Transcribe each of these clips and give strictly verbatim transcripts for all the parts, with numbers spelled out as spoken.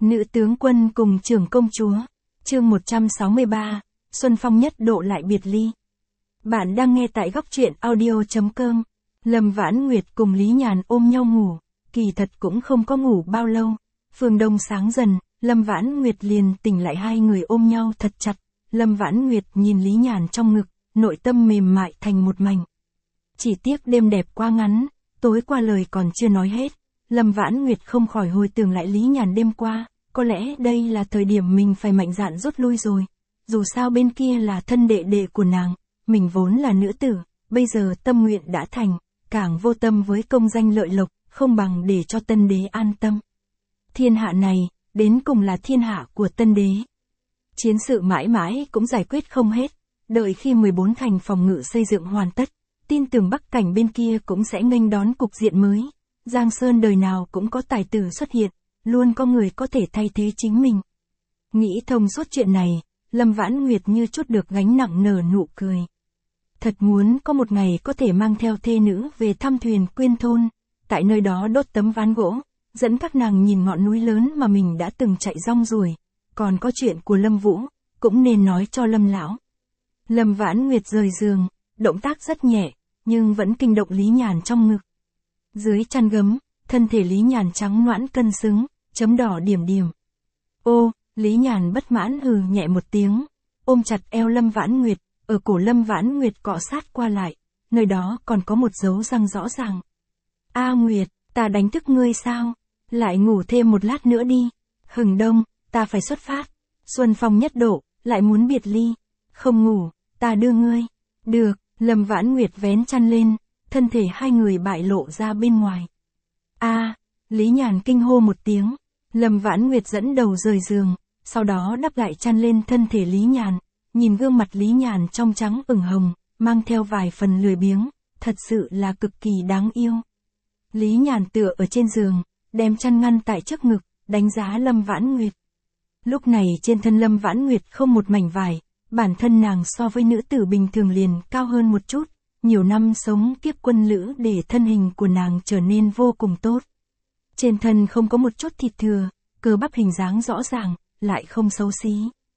Nữ tướng quân cùng trưởng công chúa. Chương một trăm sáu mươi ba, Xuân Phong nhất độ lại biệt ly. Bạn đang nghe tại góc truyện audio chấm com. Lâm Vãn Nguyệt cùng Lý Nhàn ôm nhau ngủ, kỳ thật cũng không có ngủ bao lâu. Phương đông sáng dần, Lâm Vãn Nguyệt liền tỉnh lại, hai người ôm nhau thật chặt. Lâm Vãn Nguyệt nhìn Lý Nhàn trong ngực, nội tâm mềm mại thành một mảnh. Chỉ tiếc đêm đẹp quá ngắn, tối qua lời còn chưa nói hết. Lâm Vãn Nguyệt không khỏi hồi tưởng lại Lý Nhàn đêm qua, có lẽ đây là thời điểm mình phải mạnh dạn rút lui rồi. Dù sao bên kia là thân đệ đệ của nàng, mình vốn là nữ tử, bây giờ tâm nguyện đã thành, càng vô tâm với công danh lợi lộc, không bằng để cho tân đế an tâm. Thiên hạ này, đến cùng là thiên hạ của tân đế. Chiến sự mãi mãi cũng giải quyết không hết, đợi khi mười bốn thành phòng ngự xây dựng hoàn tất, tin tưởng Bắc Cảnh bên kia cũng sẽ nghênh đón cục diện mới. Giang Sơn đời nào cũng có tài tử xuất hiện, luôn có người có thể thay thế chính mình. Nghĩ thông suốt chuyện này, Lâm Vãn Nguyệt như chút được gánh nặng, nở nụ cười. Thật muốn có một ngày có thể mang theo thê nữ về thăm Thuyền Quyên thôn, tại nơi đó đốt tấm ván gỗ, dẫn các nàng nhìn ngọn núi lớn mà mình đã từng chạy rong ruổi. Còn có chuyện của Lâm Vũ, cũng nên nói cho Lâm lão. Lâm Vãn Nguyệt rời giường, động tác rất nhẹ, nhưng vẫn kinh động Lý Nhàn trong ngực. Dưới chăn gấm, thân thể Lý Nhàn trắng nõn cân xứng, chấm đỏ điểm điểm. Ô, Lý Nhàn bất mãn hừ nhẹ một tiếng, ôm chặt eo Lâm Vãn Nguyệt, ở cổ Lâm Vãn Nguyệt cọ sát qua lại, nơi đó còn có một dấu răng rõ ràng. A Nguyệt, ta đánh thức ngươi sao? Lại ngủ thêm một lát nữa đi. Hừng đông, ta phải xuất phát. Xuân Phong nhất độ, lại muốn biệt ly. Không ngủ, ta đưa ngươi. Được, Lâm Vãn Nguyệt vén chăn lên, thân thể hai người bại lộ ra bên ngoài. A, Lý Nhàn kinh hô một tiếng. Lâm Vãn Nguyệt dẫn đầu rời giường, sau đó đắp lại chăn lên thân thể Lý Nhàn, nhìn gương mặt Lý Nhàn trong trắng ửng hồng, mang theo vài phần lười biếng, thật sự là cực kỳ đáng yêu. Lý Nhàn tựa ở trên giường, đem chăn ngăn tại trước ngực, đánh giá Lâm Vãn Nguyệt. Lúc này trên thân Lâm Vãn Nguyệt không một mảnh vải, bản thân nàng so với nữ tử bình thường liền cao hơn một chút, nhiều năm sống kiếp quân lữ để thân hình của nàng trở nên vô cùng tốt. Trên thân không có một chút thịt thừa, cơ bắp hình dáng rõ ràng, lại không xấu xí.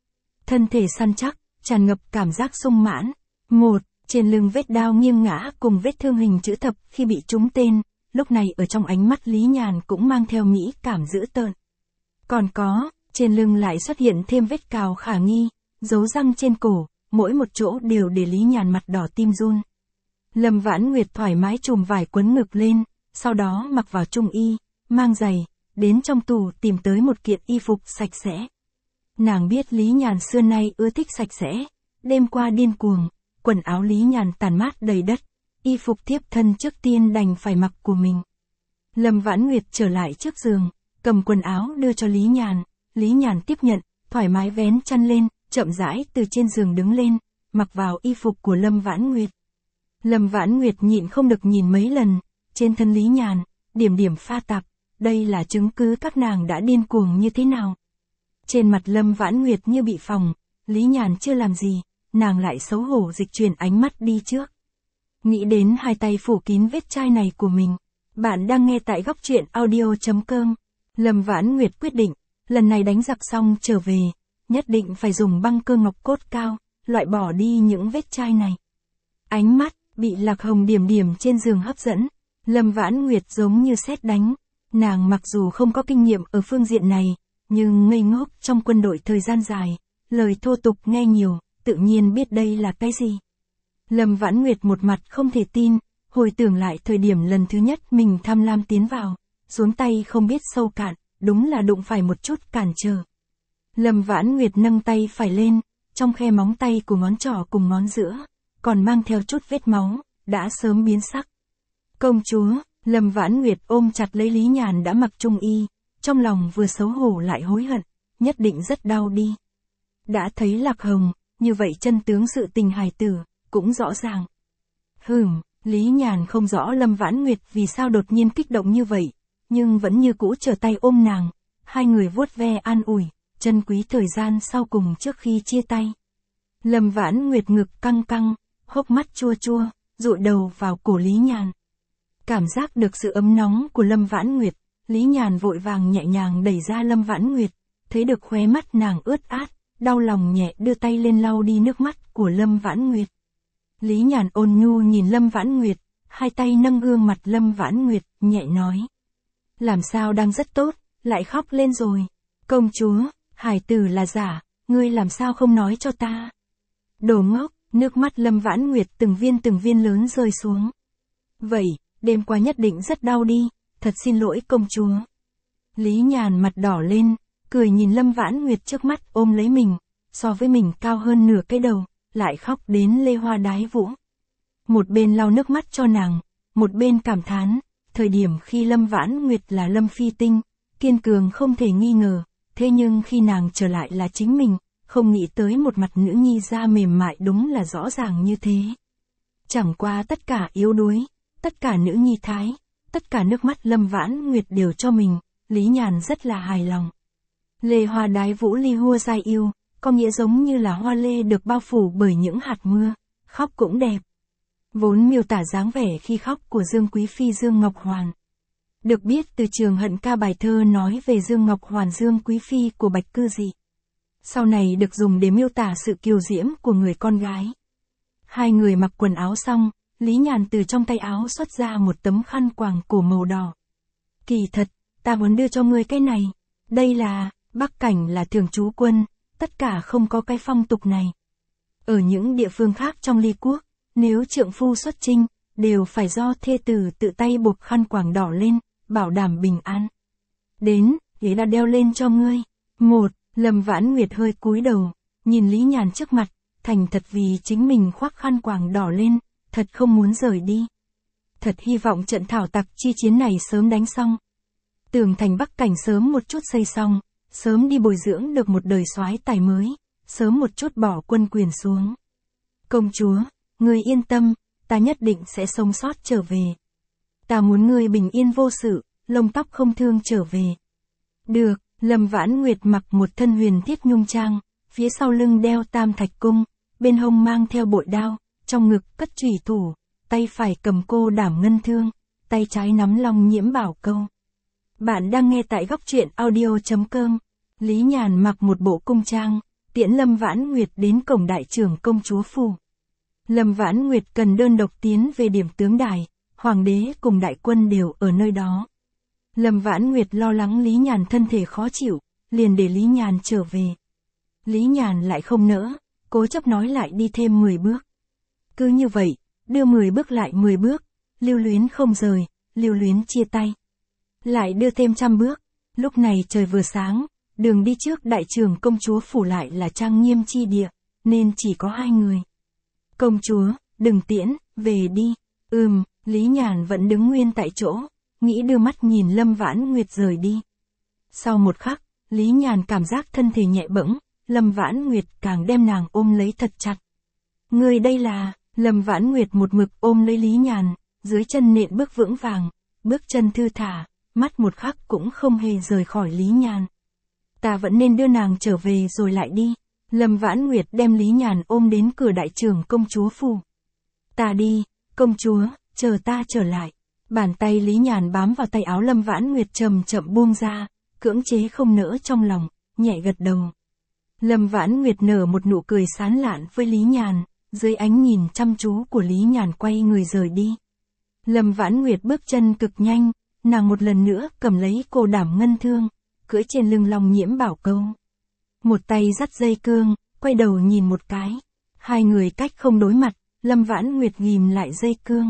Thân thể săn chắc, tràn ngập cảm giác sung mãn. Một, trên lưng vết đao nghiêng ngã cùng vết thương hình chữ thập khi bị trúng tên, lúc này ở trong ánh mắt Lý Nhàn cũng mang theo mỹ cảm dữ tợn. Còn có, trên lưng lại xuất hiện thêm vết cào khả nghi, dấu răng trên cổ, mỗi một chỗ đều để Lý Nhàn mặt đỏ tim run. Lâm Vãn Nguyệt thoải mái chùm vải quấn ngực lên, sau đó mặc vào trung y, mang giày, đến trong tủ tìm tới một kiện y phục sạch sẽ. Nàng biết Lý Nhàn xưa nay ưa thích sạch sẽ, đêm qua điên cuồng, quần áo Lý Nhàn tàn mát đầy đất, y phục thiếp thân trước tiên đành phải mặc của mình. Lâm Vãn Nguyệt trở lại trước giường, cầm quần áo đưa cho Lý Nhàn, Lý Nhàn tiếp nhận, thoải mái vén chăn lên, chậm rãi từ trên giường đứng lên, mặc vào y phục của Lâm Vãn Nguyệt. Lâm Vãn Nguyệt nhịn không được nhìn mấy lần, trên thân Lý Nhàn, điểm điểm pha tạp, đây là chứng cứ các nàng đã điên cuồng như thế nào. Trên mặt Lâm Vãn Nguyệt như bị phồng, Lý Nhàn chưa làm gì, nàng lại xấu hổ dịch chuyển ánh mắt đi trước. Nghĩ đến hai tay phủ kín vết chai này của mình, bạn đang nghe tại góc truyện audio chấm com. Lâm Vãn Nguyệt quyết định, lần này đánh giặc xong trở về, nhất định phải dùng băng cơ ngọc cốt cao, loại bỏ đi những vết chai này. Ánh mắt, bị Lạc Hồng điểm điểm trên giường hấp dẫn, Lâm Vãn Nguyệt giống như sét đánh. Nàng mặc dù không có kinh nghiệm ở phương diện này, nhưng ngây ngốc trong quân đội thời gian dài, lời thô tục nghe nhiều, tự nhiên biết đây là cái gì. Lâm Vãn Nguyệt một mặt không thể tin, hồi tưởng lại thời điểm lần thứ nhất mình tham lam tiến vào, xuống tay không biết sâu cạn, đúng là đụng phải một chút cản trở. Lâm Vãn Nguyệt nâng tay phải lên, trong khe móng tay của ngón trỏ cùng ngón giữa, còn mang theo chút vết máu, đã sớm biến sắc. Công chúa, Lâm Vãn Nguyệt ôm chặt lấy Lý Nhàn đã mặc trung y, trong lòng vừa xấu hổ lại hối hận, nhất định rất đau đi. Đã thấy Lạc Hồng, như vậy chân tướng sự tình hài tử, cũng rõ ràng. Hừm, Lý Nhàn không rõ Lâm Vãn Nguyệt vì sao đột nhiên kích động như vậy, nhưng vẫn như cũ trở tay ôm nàng, hai người vuốt ve an ủi, trân quý thời gian sau cùng trước khi chia tay. Lâm Vãn Nguyệt ngực căng căng, hốc mắt chua chua, dụi đầu vào cổ Lý Nhàn. Cảm giác được sự ấm nóng của Lâm Vãn Nguyệt, Lý Nhàn vội vàng nhẹ nhàng đẩy ra Lâm Vãn Nguyệt, thấy được khóe mắt nàng ướt át, đau lòng nhẹ đưa tay lên lau đi nước mắt của Lâm Vãn Nguyệt. Lý Nhàn ôn nhu nhìn Lâm Vãn Nguyệt, hai tay nâng gương mặt Lâm Vãn Nguyệt, nhẹ nói. Làm sao đang rất tốt, lại khóc lên rồi. Công chúa, hài tử là giả, ngươi làm sao không nói cho ta. Đồ ngốc, nước mắt Lâm Vãn Nguyệt từng viên từng viên lớn rơi xuống. Vậy, đêm qua nhất định rất đau đi, thật xin lỗi công chúa. Lý Nhàn mặt đỏ lên, cười nhìn Lâm Vãn Nguyệt trước mắt ôm lấy mình, so với mình cao hơn nửa cái đầu, lại khóc đến lê hoa đái vũ. Một bên lau nước mắt cho nàng, một bên cảm thán, thời điểm khi Lâm Vãn Nguyệt là Lâm Phi Tinh, kiên cường không thể nghi ngờ, thế nhưng khi nàng trở lại là chính mình, không nghĩ tới một mặt nữ nhi da mềm mại đúng là rõ ràng như thế. Chẳng qua tất cả yếu đuối, tất cả nữ nhi thái, tất cả nước mắt Lâm Vãn Nguyệt đều cho mình, Lý Nhàn rất là hài lòng. Lê hoa đái vũ ly hua dai yêu, có nghĩa giống như là hoa lê được bao phủ bởi những hạt mưa, khóc cũng đẹp. Vốn miêu tả dáng vẻ khi khóc của Dương Quý Phi Dương Ngọc Hoàn. Được biết từ Trường Hận ca bài thơ nói về Dương Ngọc Hoàn Dương Quý Phi của Bạch Cư Dị. Sau này được dùng để miêu tả sự kiều diễm của người con gái. Hai người mặc quần áo xong, Lý Nhàn từ trong tay áo xuất ra một tấm khăn quàng cổ màu đỏ. Kỳ thật, ta muốn đưa cho ngươi cái này. Đây là, Bắc Cảnh là thường trú quân, tất cả không có cái phong tục này. Ở những địa phương khác trong Ly Quốc, nếu trượng phu xuất chinh, đều phải do thê tử tự tay buộc khăn quàng đỏ lên, bảo đảm bình an. Đến, ý đã đeo lên cho ngươi. Một, Lâm Vãn Nguyệt hơi cúi đầu, nhìn Lý Nhàn trước mặt, thành thật vì chính mình khoác khăn quàng đỏ lên, thật không muốn rời đi. Thật hy vọng trận thảo tặc chi chiến này sớm đánh xong. Tường thành Bắc Cảnh sớm một chút xây xong, sớm đi bồi dưỡng được một đời soái tài mới, sớm một chút bỏ quân quyền xuống. Công chúa, ngươi yên tâm, ta nhất định sẽ sống sót trở về. Ta muốn ngươi bình yên vô sự, lông tóc không thương trở về. Được, Lâm Vãn Nguyệt mặc một thân huyền thiết nhung trang, phía sau lưng đeo tam thạch cung, bên hông mang theo bội đao, trong ngực cất chủy thủ, tay phải cầm cô đảm ngân thương, tay trái nắm long nhiễm bảo câu. Bạn đang nghe tại góc truyện audio chấm com. Lý Nhàn mặc một bộ cung trang, tiễn Lâm Vãn Nguyệt đến cổng đại trưởng công chúa phủ. Lâm Vãn Nguyệt cần đơn độc tiến về điểm tướng đài, hoàng đế cùng đại quân đều ở nơi đó. Lâm Vãn Nguyệt lo lắng Lý Nhàn thân thể khó chịu, liền để Lý Nhàn trở về. Lý Nhàn lại không nỡ, cố chấp nói lại đi thêm mười bước. Cứ như vậy, đưa mười bước lại mười bước, lưu luyến không rời, lưu luyến chia tay. Lại đưa thêm trăm bước, lúc này trời vừa sáng, đường đi trước đại trưởng công chúa phủ lại là trang nghiêm chi địa, nên chỉ có hai người. Công chúa, đừng tiễn, về đi. Ừm, Lý Nhàn vẫn đứng nguyên tại chỗ, nghĩ đưa mắt nhìn Lâm Vãn Nguyệt rời đi. Sau một khắc, Lý Nhàn cảm giác thân thể nhẹ bẫng, Lâm Vãn Nguyệt càng đem nàng ôm lấy thật chặt. Người đây là, Lâm Vãn Nguyệt một mực ôm lấy Lý Nhàn, dưới chân nện bước vững vàng, bước chân thư thả, mắt một khắc cũng không hề rời khỏi Lý Nhàn. Ta vẫn nên đưa nàng trở về rồi lại đi. Lâm Vãn Nguyệt đem Lý Nhàn ôm đến cửa đại trưởng công chúa phủ. Ta đi, công chúa, chờ ta trở lại. Bàn tay Lý Nhàn bám vào tay áo Lâm Vãn Nguyệt chậm chậm buông ra, cưỡng chế không nỡ trong lòng, nhẹ gật đầu. Lâm Vãn Nguyệt nở một nụ cười sán lạn với Lý Nhàn, dưới ánh nhìn chăm chú của Lý Nhàn quay người rời đi. Lâm Vãn Nguyệt bước chân cực nhanh, nàng một lần nữa cầm lấy cô đảm ngân thương, cưỡi trên lưng long nhiễm bảo câu. Một tay dắt dây cương, quay đầu nhìn một cái. Hai người cách không đối mặt, Lâm Vãn Nguyệt ghim lại dây cương.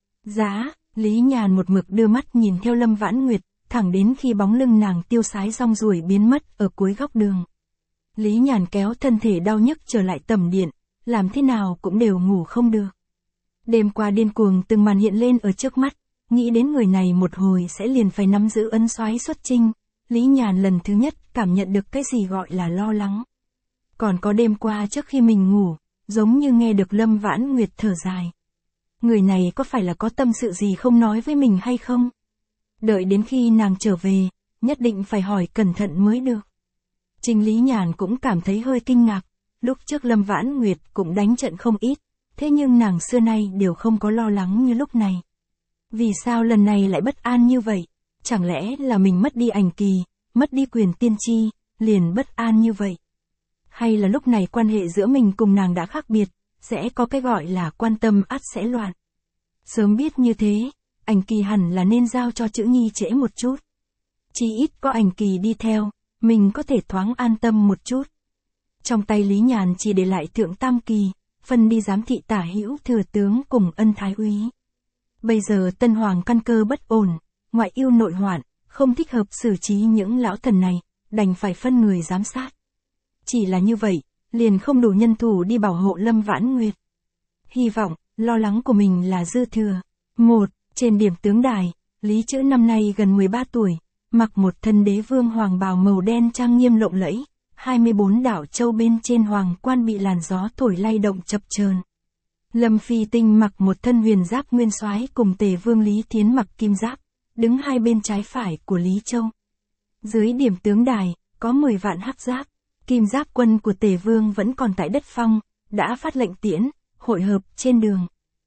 Giá, Lý Nhàn một mực đưa mắt nhìn theo Lâm Vãn Nguyệt, thẳng đến khi bóng lưng nàng tiêu sái rong ruổi biến mất ở cuối góc đường. Lý Nhàn kéo thân thể đau nhức trở lại tầm điện, làm thế nào cũng đều ngủ không được. Đêm qua điên cuồng từng màn hiện lên ở trước mắt, nghĩ đến người này một hồi sẽ liền phải nắm giữ ân soái xuất chinh. Lý Nhàn lần thứ nhất cảm nhận được cái gì gọi là lo lắng. Còn có đêm qua trước khi mình ngủ, giống như nghe được Lâm Vãn Nguyệt thở dài. Người này có phải là có tâm sự gì không nói với mình hay không? Đợi đến khi nàng trở về, nhất định phải hỏi cẩn thận mới được. Trình Lý Nhàn cũng cảm thấy hơi kinh ngạc, lúc trước Lâm Vãn Nguyệt cũng đánh trận không ít, thế nhưng nàng xưa nay đều không có lo lắng như lúc này. Vì sao lần này lại bất an như vậy? Chẳng lẽ là mình mất đi ảnh kỳ, mất đi quyền tiên tri, liền bất an như vậy? Hay là lúc này quan hệ giữa mình cùng nàng đã khác biệt, sẽ có cái gọi là quan tâm ắt sẽ loạn? Sớm biết như thế, ảnh kỳ hẳn là nên giao cho chữ nhi trễ một chút. Chỉ ít có ảnh kỳ đi theo, mình có thể thoáng an tâm một chút. Trong tay Lý Nhàn chỉ để lại thượng tam kỳ, phân đi giám thị tả hữu thừa tướng cùng ân thái úy. Bây giờ tân hoàng căn cơ bất ổn, ngoại yêu nội hoạn, không thích hợp xử trí những lão thần này, đành phải phân người giám sát. Chỉ là như vậy, liền không đủ nhân thủ đi bảo hộ Lâm Vãn Nguyệt. Hy vọng, lo lắng của mình là dư thừa. Một, trên điểm tướng đài, Lý Chữ năm nay gần mười ba tuổi, mặc một thân đế vương hoàng bào màu đen trang nghiêm lộng lẫy, hai mươi bốn đảo châu bên trên hoàng quan bị làn gió thổi lay động chập chờn. Lâm Phi Tinh mặc một thân huyền giáp nguyên soái cùng Tề Vương Lý Thiến mặc kim giáp, đứng hai bên trái phải của Lý Châu. Dưới điểm tướng đài, có mười vạn hắc giáp, kim giáp quân của Tề Vương vẫn còn tại đất phong, đã phát lệnh tiễn, hội hợp trên đường.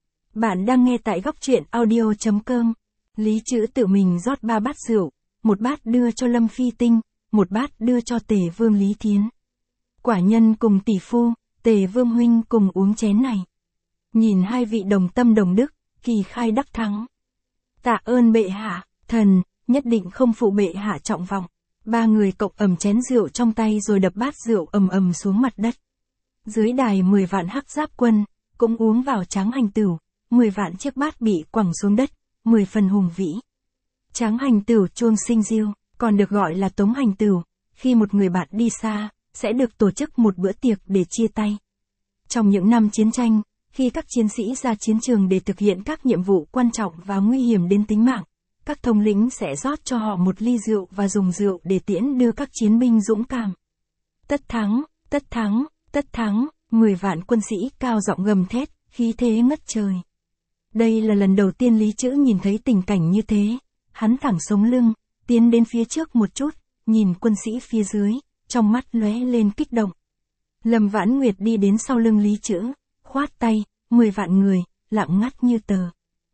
Bạn đang nghe tại góc truyện audio chấm com. Lý Chữ tự mình rót ba bát rượu, một bát đưa cho Lâm Phi Tinh, một bát đưa cho Tề Vương Lý Thiến. Quả nhân cùng tỷ phu, Tề Vương huynh cùng uống chén này. Nhìn hai vị đồng tâm đồng đức, kỳ khai đắc thắng. Tạ ơn bệ hạ, thần, nhất định không phụ bệ hạ trọng vọng. Ba người cộng ầm chén rượu trong tay rồi đập bát rượu ầm ầm xuống mặt đất. Dưới đài mười vạn hắc giáp quân, cũng uống vào tráng hành tửu, mười vạn chiếc bát bị quẳng xuống đất, mười phần hùng vĩ. Tráng hành tửu chuông sinh diêu, còn được gọi là tống hành tửu, khi một người bạn đi xa, sẽ được tổ chức một bữa tiệc để chia tay. Trong những năm chiến tranh, khi các chiến sĩ ra chiến trường để thực hiện các nhiệm vụ quan trọng và nguy hiểm đến tính mạng, các thống lĩnh sẽ rót cho họ một ly rượu và dùng rượu để tiễn đưa các chiến binh dũng cảm. Tất thắng, tất thắng, tất thắng, mười vạn quân sĩ cao giọng gầm thét, khí thế ngất trời. Đây là lần đầu tiên Lý Chữ nhìn thấy tình cảnh như thế, hắn thẳng sống lưng, tiến đến phía trước một chút, nhìn quân sĩ phía dưới, trong mắt lóe lên kích động. Lâm Vãn Nguyệt đi đến sau lưng Lý Chữ, khoát tay, mười vạn người, lặng ngắt như tờ.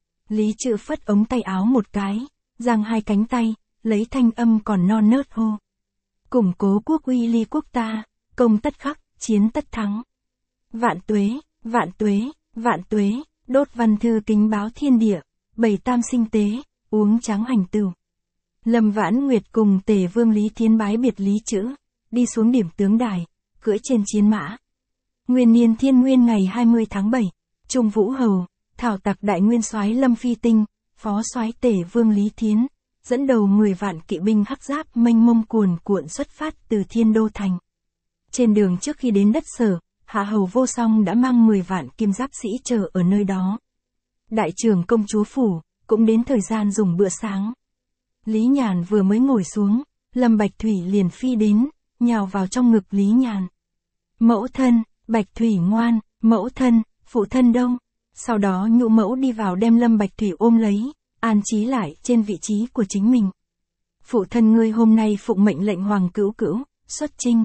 Lý Chữ phất ống tay áo một cái, giang hai cánh tay, lấy thanh âm còn non nớt hô. Củng cố quốc uy ly quốc ta, công tất khắc, chiến tất thắng. Vạn tuế, vạn tuế, vạn tuế, đốt văn thư kính báo thiên địa, bảy tam sinh tế, uống tráng hành tửu. Lâm Vãn Nguyệt cùng Tề Vương Lý Thiến bái biệt Lý Chữ, đi xuống điểm tướng đài, cưỡi trên chiến mã. Nguyên niên thiên nguyên ngày hai mươi tháng bảy, Trung Vũ Hầu, thảo tặc đại nguyên soái Lâm Phi Tinh, phó soái Tề Vương Lý Thiến, dẫn đầu mười vạn kỵ binh hắc giáp mênh mông cuồn cuộn xuất phát từ Thiên Đô thành. Trên đường trước khi đến đất Sở, Hạ Hầu Vô Song đã mang mười vạn kim giáp sĩ chờ ở nơi đó. Đại trưởng công chúa phủ cũng đến thời gian dùng bữa sáng. Lý Nhàn vừa mới ngồi xuống, Lâm Bạch Thủy liền phi đến, nhào vào trong ngực Lý Nhàn. Mẫu thân, Bạch Thủy ngoan, mẫu thân, phụ thân đâu? Sau đó nhũ mẫu đi vào đem Lâm Bạch Thủy ôm lấy, an trí lại trên vị trí của chính mình. Phụ thân ngươi hôm nay phụng mệnh lệnh Hoàng Cữu Cữu, xuất chinh.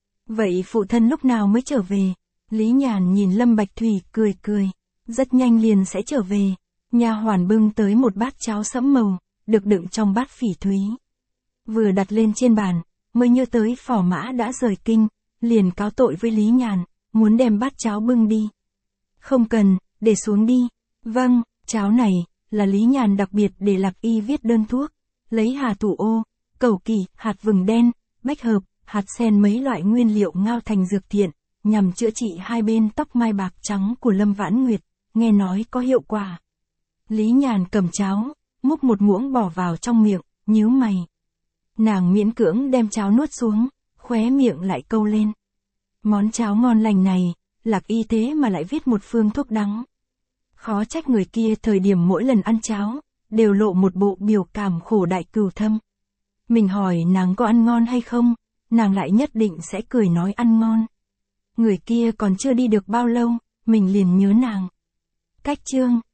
Vậy phụ thân lúc nào mới trở về? Lý Nhàn nhìn Lâm Bạch Thủy cười cười. Rất nhanh liền sẽ trở về. Nha hoàn bưng tới một bát cháo sẫm màu, được đựng trong bát phỉ thúy. Vừa đặt lên trên bàn, mới nhớ tới phò mã đã rời kinh, liền cáo tội với Lý Nhàn, muốn đem bát cháo bưng đi. Không cần, để xuống đi. Vâng, cháo này, là Lý Nhàn đặc biệt để Lạc Y viết đơn thuốc, lấy hà thủ ô, cẩu kỳ, hạt vừng đen, bách hợp, hạt sen mấy loại nguyên liệu ngao thành dược thiện, nhằm chữa trị hai bên tóc mai bạc trắng của Lâm Vãn Nguyệt, nghe nói có hiệu quả. Lý Nhàn cầm cháo, múc một muỗng bỏ vào trong miệng, nhíu mày. Nàng miễn cưỡng đem cháo nuốt xuống, khóe miệng lại câu lên. Món cháo ngon lành này, Lạc Y thế mà lại viết một phương thuốc đắng. Khó trách người kia thời điểm mỗi lần ăn cháo, đều lộ một bộ biểu cảm khổ đại cừu thâm. Mình hỏi nàng có ăn ngon hay không, nàng lại nhất định sẽ cười nói ăn ngon. Người kia còn chưa đi được bao lâu, mình liền nhớ nàng. Cách chương